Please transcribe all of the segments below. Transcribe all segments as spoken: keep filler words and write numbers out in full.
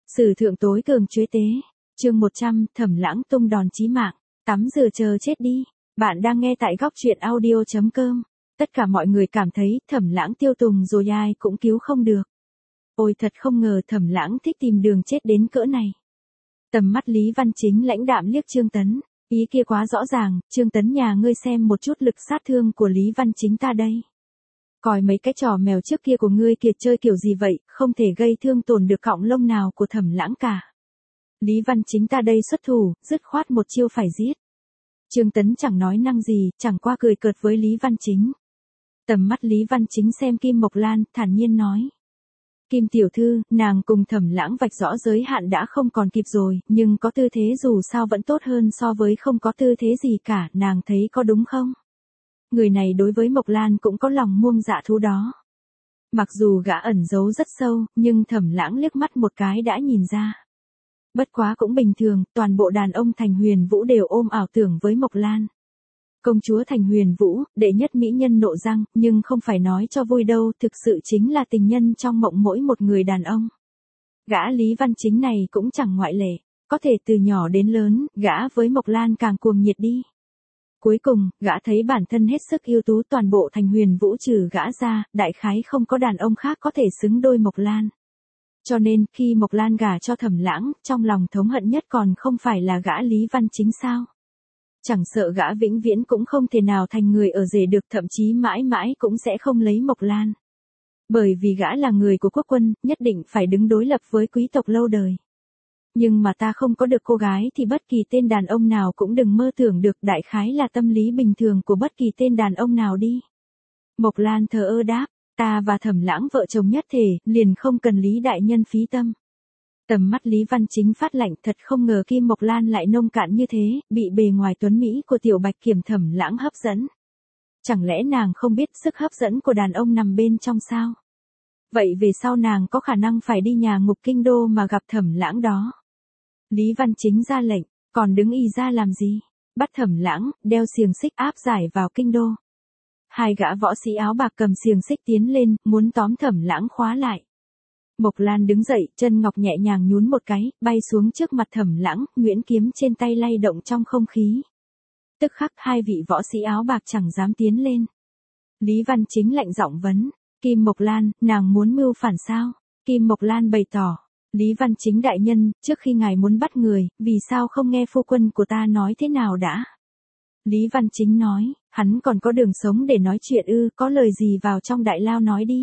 Sử thượng tối cường chuế tế. Chương một trăm, Thẩm Lãng tung đòn chí mạng. Tắm rửa chờ chết đi. Bạn đang nghe tại góc truyện audio chấm com. Tất cả mọi người cảm thấy Thẩm Lãng tiêu tùng rồi ai cũng cứu không được. Ôi thật không ngờ Thẩm Lãng thích tìm đường chết đến cỡ này. Tầm mắt Lý Văn Chính lãnh đạm liếc Trương Tấn. Ý kia quá rõ ràng, Trương Tấn nhà ngươi xem một chút lực sát thương của Lý Văn Chính ta đây. Coi mấy cái trò mèo trước kia của ngươi kiệt chơi kiểu gì vậy, không thể gây thương tổn được cọng lông nào của Thẩm Lãng cả. Lý Văn Chính ta đây xuất thủ, dứt khoát một chiêu phải giết. Trương Tấn chẳng nói năng gì, chẳng qua cười cợt với Lý Văn Chính. Tầm mắt Lý Văn Chính xem Kim Mộc Lan, thản nhiên nói. Kim tiểu thư, nàng cùng Thẩm Lãng vạch rõ giới hạn đã không còn kịp rồi, nhưng có tư thế dù sao vẫn tốt hơn so với không có tư thế gì cả, nàng thấy có đúng không? Người này đối với Mộc Lan cũng có lòng muông dạ thú đó. Mặc dù gã ẩn giấu rất sâu, nhưng Thẩm Lãng liếc mắt một cái đã nhìn ra. Bất quá cũng bình thường, toàn bộ đàn ông Thành Huyền Vũ đều ôm ảo tưởng với Mộc Lan. Công chúa Thành Huyền Vũ, đệ nhất mỹ nhân nộ răng, nhưng không phải nói cho vui đâu, thực sự chính là tình nhân trong mộng mỗi một người đàn ông. Gã Lý Văn Chính này cũng chẳng ngoại lệ, có thể từ nhỏ đến lớn, gã với Mộc Lan càng cuồng nhiệt đi. Cuối cùng, gã thấy bản thân hết sức yêu tú, toàn bộ Thành Huyền Vũ trừ gã ra, đại khái không có đàn ông khác có thể xứng đôi Mộc Lan. Cho nên, khi Mộc Lan gả cho Thẩm Lãng, trong lòng thống hận nhất còn không phải là gã Lý Văn Chính sao? Chẳng sợ gã vĩnh viễn cũng không thể nào thành người ở rể được, thậm chí mãi mãi cũng sẽ không lấy Mộc Lan. Bởi vì gã là người của quốc quân, nhất định phải đứng đối lập với quý tộc lâu đời. Nhưng mà ta không có được cô gái thì bất kỳ tên đàn ông nào cũng đừng mơ tưởng được, đại khái là tâm lý bình thường của bất kỳ tên đàn ông nào đi. Mộc Lan thờ ơ đáp, ta và Thẩm Lãng vợ chồng nhất thể, liền không cần Lý đại nhân phí tâm. Tầm mắt Lý Văn Chính phát lạnh, thật không ngờ Kim Mộc Lan lại nông cạn như thế, bị bề ngoài tuấn mỹ của tiểu bạch kiểm Thẩm Lãng hấp dẫn. Chẳng lẽ nàng không biết sức hấp dẫn của đàn ông nằm bên trong sao? Vậy về sau nàng có khả năng phải đi nhà ngục kinh đô mà gặp Thẩm Lãng đó. Lý Văn Chính ra lệnh, còn đứng y ra làm gì? Bắt Thẩm Lãng, đeo xiềng xích áp giải vào kinh đô. Hai gã võ sĩ áo bạc cầm xiềng xích tiến lên, muốn tóm Thẩm Lãng khóa lại. Mộc Lan đứng dậy, chân ngọc nhẹ nhàng nhún một cái, bay xuống trước mặt Thẩm Lãng, nhuyễn kiếm trên tay lay động trong không khí. Tức khắc hai vị võ sĩ áo bạc chẳng dám tiến lên. Lý Văn Chính lạnh giọng vấn, Kim Mộc Lan, nàng muốn mưu phản sao? Kim Mộc Lan bày tỏ, Lý Văn Chính đại nhân, trước khi ngài muốn bắt người, vì sao không nghe phu quân của ta nói thế nào đã? Lý Văn Chính nói, hắn còn có đường sống để nói chuyện ư, có lời gì vào trong đại lao nói đi.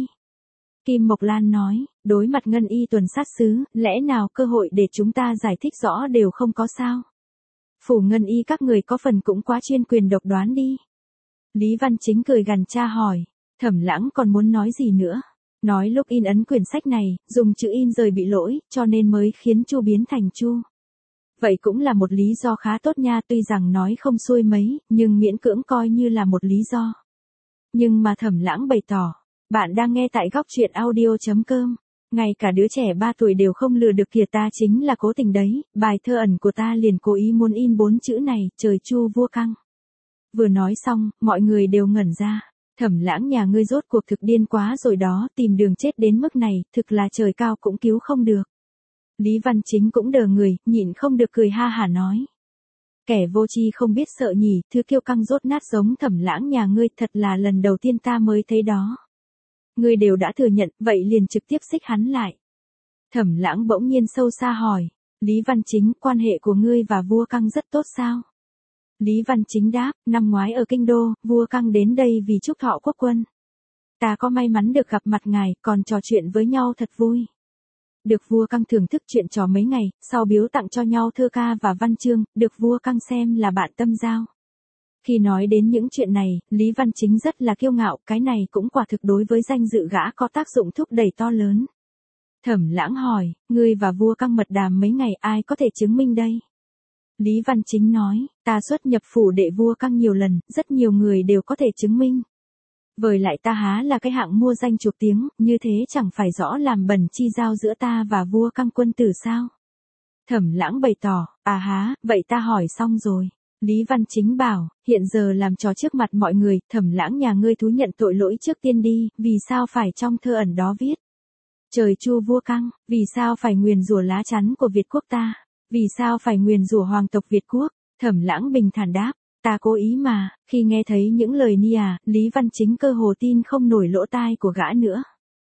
Kim Mộc Lan nói, đối mặt Ngân Y tuần sát sứ, lẽ nào cơ hội để chúng ta giải thích rõ đều không có sao? Phủ Ngân Y các người có phần cũng quá chuyên quyền độc đoán đi. Lý Văn Chính cười gằn tra hỏi, Thẩm Lãng còn muốn nói gì nữa? Nói lúc in ấn quyển sách này, dùng chữ in rời bị lỗi, cho nên mới khiến Chu biến thành Chu. Vậy cũng là một lý do khá tốt nha, tuy rằng nói không xuôi mấy, nhưng miễn cưỡng coi như là một lý do. Nhưng mà Thẩm Lãng bày tỏ, bạn đang nghe tại góc truyện audio chấm com. Ngay cả đứa trẻ ba tuổi đều không lừa được kìa, ta chính là cố tình đấy, bài thơ ẩn của ta liền cố ý muốn in bốn chữ này, trời Chu vua căng. Vừa nói xong, mọi người đều ngẩn ra. Thẩm Lãng nhà ngươi rốt cuộc thực điên quá rồi đó, tìm đường chết đến mức này, thực là trời cao cũng cứu không được. Lý Văn Chính cũng đờ người, nhịn không được cười ha hả nói. Kẻ vô tri không biết sợ nhỉ, thứ kiêu căng rốt nát giống Thẩm Lãng nhà ngươi, thật là lần đầu tiên ta mới thấy đó. Ngươi đều đã thừa nhận, vậy liền trực tiếp xích hắn lại. Thẩm Lãng bỗng nhiên sâu xa hỏi, Lý Văn Chính, quan hệ của ngươi và vua căng rất tốt sao? Lý Văn Chính đáp, năm ngoái ở kinh đô, vua căng đến đây vì chúc thọ quốc quân. Ta có may mắn được gặp mặt ngài, còn trò chuyện với nhau thật vui. Được vua căng thưởng thức chuyện trò mấy ngày, sau biếu tặng cho nhau thơ ca và văn chương, được vua căng xem là bạn tâm giao. Khi nói đến những chuyện này, Lý Văn Chính rất là kiêu ngạo, cái này cũng quả thực đối với danh dự gã có tác dụng thúc đẩy to lớn. Thẩm Lãng hỏi, ngươi và vua căng mật đàm mấy ngày, ai có thể chứng minh đây? Lý Văn Chính nói, ta xuất nhập phủ đệ vua căng nhiều lần, rất nhiều người đều có thể chứng minh. Với lại ta há là cái hạng mua danh chuộc tiếng, như thế chẳng phải rõ làm bẩn chi giao giữa ta và vua căng quân tử sao? Thẩm Lãng bày tỏ, à há, vậy ta hỏi xong rồi. Lý Văn Chính bảo, hiện giờ làm trò trước mặt mọi người, Thẩm Lãng nhà ngươi thú nhận tội lỗi trước tiên đi, vì sao phải trong thơ ẩn đó viết. Trời Chu vua căng, vì sao phải nguyền rủa lá chắn của Việt quốc ta? Vì sao phải nguyền rủa hoàng tộc Việt quốc? Thẩm Lãng bình thản đáp, ta cố ý mà. Khi nghe thấy những lời Nia, Lý Văn Chính cơ hồ tin không nổi lỗ tai của gã nữa.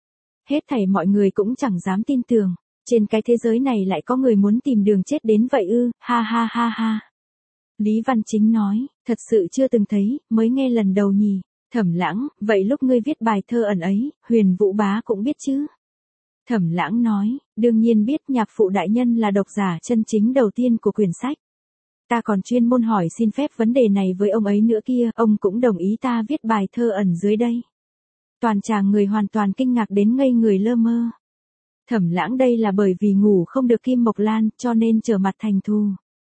Hết thảy mọi người cũng chẳng dám tin tưởng, trên cái thế giới này lại có người muốn tìm đường chết đến vậy ư? Ha ha ha ha. Lý Văn Chính nói, thật sự chưa từng thấy, mới nghe lần đầu nhỉ. Thẩm Lãng, vậy lúc ngươi viết bài thơ ẩn ấy, Huyền Vũ bá cũng biết chứ? Thẩm Lãng nói, đương nhiên biết, nhạc phụ đại nhân là độc giả chân chính đầu tiên của quyển sách. Ta còn chuyên môn hỏi xin phép vấn đề này với ông ấy nữa kia, ông cũng đồng ý ta viết bài thơ ẩn dưới đây. Toàn tràng người hoàn toàn kinh ngạc đến ngây người lơ mơ. Thẩm Lãng đây là bởi vì ngủ không được Kim Mộc Lan, cho nên trở mặt thành thù.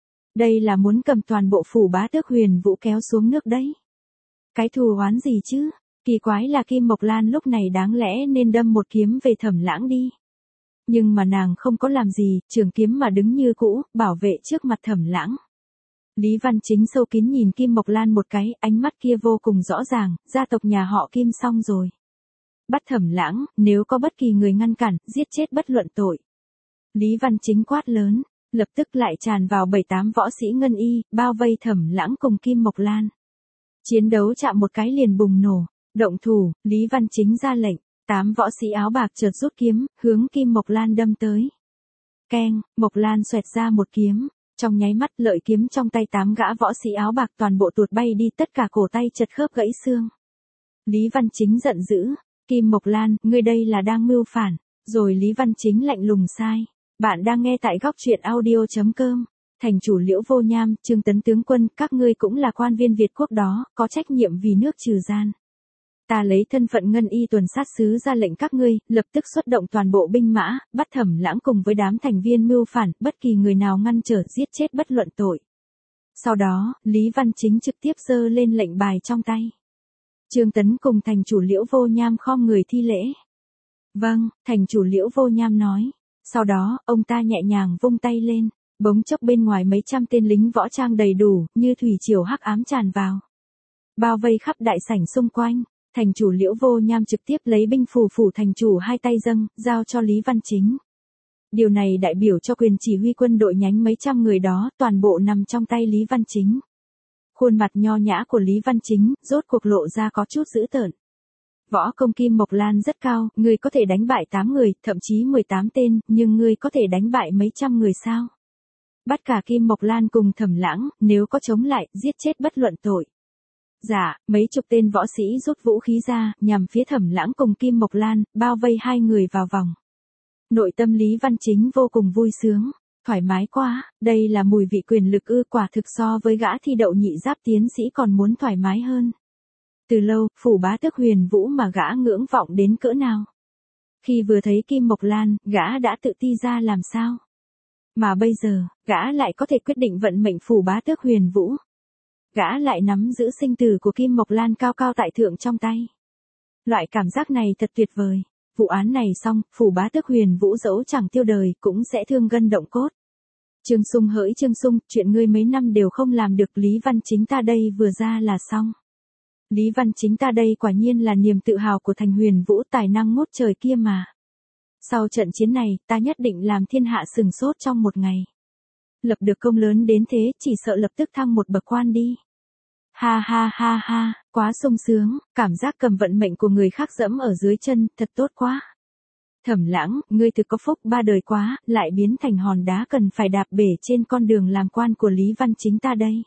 Đây là muốn cầm toàn bộ phủ bá tước Huyền Vũ kéo xuống nước đấy. Cái thù oán gì chứ? Kỳ quái là Kim Mộc Lan lúc này đáng lẽ nên đâm một kiếm về Thẩm Lãng đi. Nhưng mà nàng không có làm gì, trường kiếm mà đứng như cũ, bảo vệ trước mặt Thẩm Lãng. Lý Văn Chính sâu kín nhìn Kim Mộc Lan một cái, ánh mắt kia vô cùng rõ ràng, gia tộc nhà họ Kim xong rồi. Bắt Thẩm Lãng, nếu có bất kỳ người ngăn cản, giết chết bất luận tội. Lý Văn Chính quát lớn, lập tức lại tràn vào bảy tám võ sĩ ngân y, bao vây Thẩm Lãng cùng Kim Mộc Lan. Chiến đấu chạm một cái liền bùng nổ, động thủ, Lý Văn Chính ra lệnh, tám võ sĩ áo bạc chợt rút kiếm, hướng Kim Mộc Lan đâm tới. Keng, Mộc Lan xoẹt ra một kiếm, trong nháy mắt lợi kiếm trong tay tám gã võ sĩ áo bạc toàn bộ tuột bay đi, tất cả cổ tay chật khớp gãy xương. Lý Văn Chính giận dữ, Kim Mộc Lan, ngươi đây là đang mưu phản, rồi Lý Văn Chính lạnh lùng sai. Bạn đang nghe tại góc truyện audio chấm com. Thành chủ Liễu Vô Nham, Trương Tấn tướng quân, các ngươi cũng là quan viên Việt quốc đó, có trách nhiệm vì nước trừ gian. Ta lấy thân phận ngân y tuần sát sứ ra lệnh các ngươi, lập tức xuất động toàn bộ binh mã, bắt Thẩm Lãng cùng với đám thành viên mưu phản, bất kỳ người nào ngăn trở giết chết bất luận tội. Sau đó, Lý Văn Chính trực tiếp giơ lên lệnh bài trong tay. Trương Tấn cùng thành chủ Liễu Vô Nham khom người thi lễ. Vâng, thành chủ Liễu Vô Nham nói. Sau đó, ông ta nhẹ nhàng vung tay lên, bỗng chốc bên ngoài mấy trăm tên lính võ trang đầy đủ, như thủy triều hắc ám tràn vào. Bao vây khắp đại sảnh xung quanh, thành chủ Liễu Vô Nham trực tiếp lấy binh phù phủ thành chủ hai tay dâng, giao cho Lý Văn Chính. Điều này đại biểu cho quyền chỉ huy quân đội nhánh mấy trăm người đó, toàn bộ nằm trong tay Lý Văn Chính. Khuôn mặt nho nhã của Lý Văn Chính, rốt cuộc lộ ra có chút dữ tợn. Võ công Kim Mộc Lan rất cao, ngươi có thể đánh bại tám người, thậm chí mười tám tên, nhưng ngươi có thể đánh bại mấy trăm người sao? Bắt cả Kim Mộc Lan cùng Thẩm Lãng, nếu có chống lại, giết chết bất luận tội. Dạ, mấy chục tên võ sĩ rút vũ khí ra, nhằm phía Thẩm Lãng cùng Kim Mộc Lan, bao vây hai người vào vòng. Nội tâm Lý Văn Chính vô cùng vui sướng, thoải mái quá, đây là mùi vị quyền lực ư, quả thực so với gã thi đậu nhị giáp tiến sĩ còn muốn thoải mái hơn. Từ lâu, phủ bá tước Huyền Vũ mà gã ngưỡng vọng đến cỡ nào. Khi vừa thấy Kim Mộc Lan, gã đã tự ti ra làm sao. Mà bây giờ, gã lại có thể quyết định vận mệnh phủ bá tước Huyền Vũ. Gã lại nắm giữ sinh tử của Kim Mộc Lan cao cao tại thượng trong tay. Loại cảm giác này thật tuyệt vời. Vụ án này xong, phủ bá tước Huyền Vũ dẫu chẳng tiêu đời, cũng sẽ thương gân động cốt. Trương Sung hỡi Trương Sung, chuyện ngươi mấy năm đều không làm được, Lý Văn Chính ta đây vừa ra là xong. Lý Văn Chính ta đây quả nhiên là niềm tự hào của thành Huyền Vũ, tài năng ngút trời kia mà. Sau trận chiến này, ta nhất định làm thiên hạ sừng sốt trong một ngày. Lập được công lớn đến thế, chỉ sợ lập tức thăng một bậc quan đi. Ha ha ha ha, quá sung sướng, cảm giác cầm vận mệnh của người khác dẫm ở dưới chân, thật tốt quá. Thẩm Lãng, ngươi thực có phúc, ba đời quá, lại biến thành hòn đá cần phải đạp bể trên con đường làm quan của Lý Văn Chính ta đây.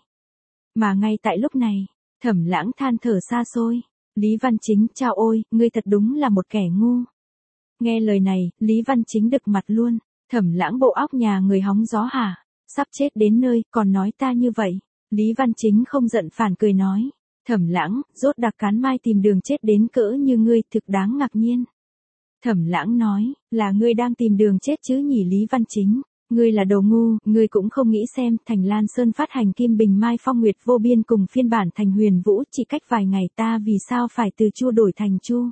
Mà ngay tại lúc này, Thẩm Lãng than thở xa xôi. Lý Văn Chính, chao ôi, ngươi thật đúng là một kẻ ngu. Nghe lời này, Lý Văn Chính đực mặt luôn. Thẩm Lãng, bộ óc nhà người hóng gió hả? Sắp chết đến nơi, còn nói ta như vậy. Lý Văn Chính không giận phản cười nói. Thẩm Lãng, rốt đặc cán mai tìm đường chết đến cỡ như ngươi, thực đáng ngạc nhiên. Thẩm Lãng nói, là ngươi đang tìm đường chết chứ nhỉ Lý Văn Chính. Ngươi là đồ ngu, ngươi cũng không nghĩ xem, thành Lan Sơn phát hành Kim Bình Mai Phong Nguyệt Vô Biên cùng phiên bản thành Huyền Vũ chỉ cách vài ngày, ta vì sao phải từ Chu đổi thành Chu?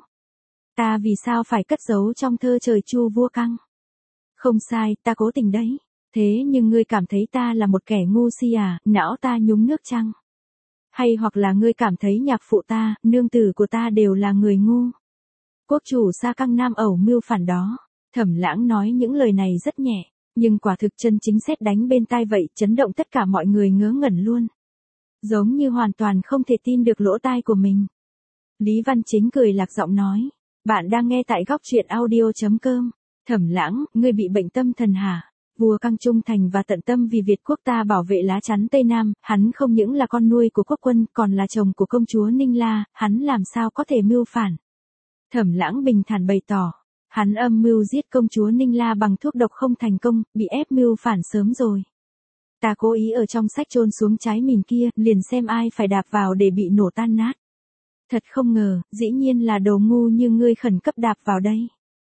Ta vì sao phải cất giấu trong thơ trời Chu vua căng? Không sai, ta cố tình đấy. Thế nhưng ngươi cảm thấy ta là một kẻ ngu si à, não ta nhúng nước chăng? Hay hoặc là ngươi cảm thấy nhạc phụ ta, nương tử của ta đều là người ngu? Quốc chủ Sa Căng Nam ẩu mưu phản đó. Thẩm Lãng nói những lời này rất nhẹ, nhưng quả thực chân chính sét đánh bên tai vậy, chấn động tất cả mọi người ngớ ngẩn luôn. Giống như hoàn toàn không thể tin được lỗ tai của mình. Lý Văn Chính cười lạc giọng nói, bạn đang nghe tại góc truyện audio.com. Thẩm Lãng, ngươi bị bệnh tâm thần hả? Vua Căng trung thành và tận tâm vì Việt quốc ta bảo vệ lá chắn Tây Nam, hắn không những là con nuôi của quốc quân, còn là chồng của công chúa Ninh La, hắn làm sao có thể mưu phản? Thẩm Lãng bình thản bày tỏ, hắn âm mưu giết công chúa Ninh La bằng thuốc độc không thành công, bị ép mưu phản sớm rồi. Ta cố ý ở trong sách chôn xuống trái mìn kia, liền xem ai phải đạp vào để bị nổ tan nát. Thật không ngờ, dĩ nhiên là đồ ngu như ngươi khẩn cấp đạp vào đây.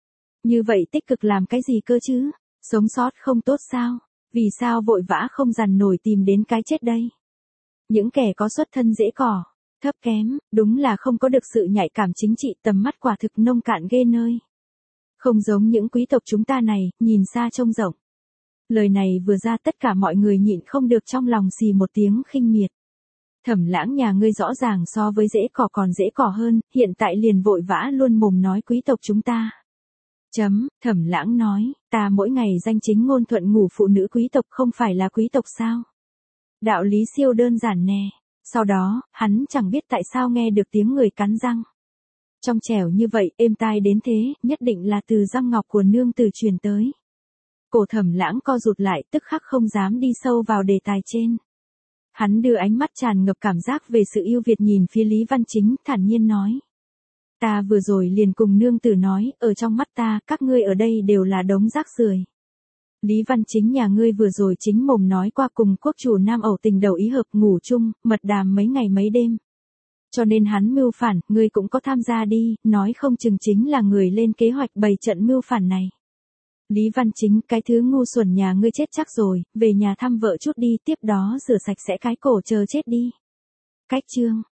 Như vậy tích cực làm cái gì cơ chứ? Sống sót không tốt sao? Vì sao vội vã không dằn nổi tìm đến cái chết đây? Những kẻ có xuất thân dễ cỏ, thấp kém, đúng là không có được sự nhạy cảm chính trị, tầm mắt quả thực nông cạn ghê nơi. Không giống những quý tộc chúng ta này, nhìn xa trông rộng. Lời này vừa ra tất cả mọi người nhịn không được trong lòng xì một tiếng khinh miệt. Thẩm Lãng nhà ngươi rõ ràng so với dễ cỏ còn dễ cỏ hơn, hiện tại liền vội vã luôn mồm nói quý tộc chúng ta. Chấm, Thẩm Lãng nói, ta mỗi ngày danh chính ngôn thuận ngủ phụ nữ quý tộc không phải là quý tộc sao? Đạo lý siêu đơn giản nè. Sau đó, hắn chẳng biết tại sao nghe được tiếng người cắn răng. Trong trẻo như vậy, êm tai đến thế, nhất định là từ răng ngọc của nương tử truyền tới. Cổ Thẩm Lãng co rụt lại, tức khắc không dám đi sâu vào đề tài trên. Hắn đưa ánh mắt tràn ngập cảm giác về sự yêu Việt nhìn phía Lý Văn Chính, thản nhiên nói. Ta vừa rồi liền cùng nương tử nói, ở trong mắt ta, các ngươi ở đây đều là đống rác rưởi. Lý Văn Chính nhà ngươi vừa rồi chính mồm nói qua cùng quốc chủ Nam Ẩu tình đầu ý hợp ngủ chung, mật đàm mấy ngày mấy đêm. Cho nên hắn mưu phản, ngươi cũng có tham gia đi, nói không chừng chính là người lên kế hoạch bày trận mưu phản này. Lý Văn Chính, cái thứ ngu xuẩn nhà ngươi chết chắc rồi, về nhà thăm vợ chút đi, tiếp đó rửa sạch sẽ cái cổ chờ chết đi. Cách chương.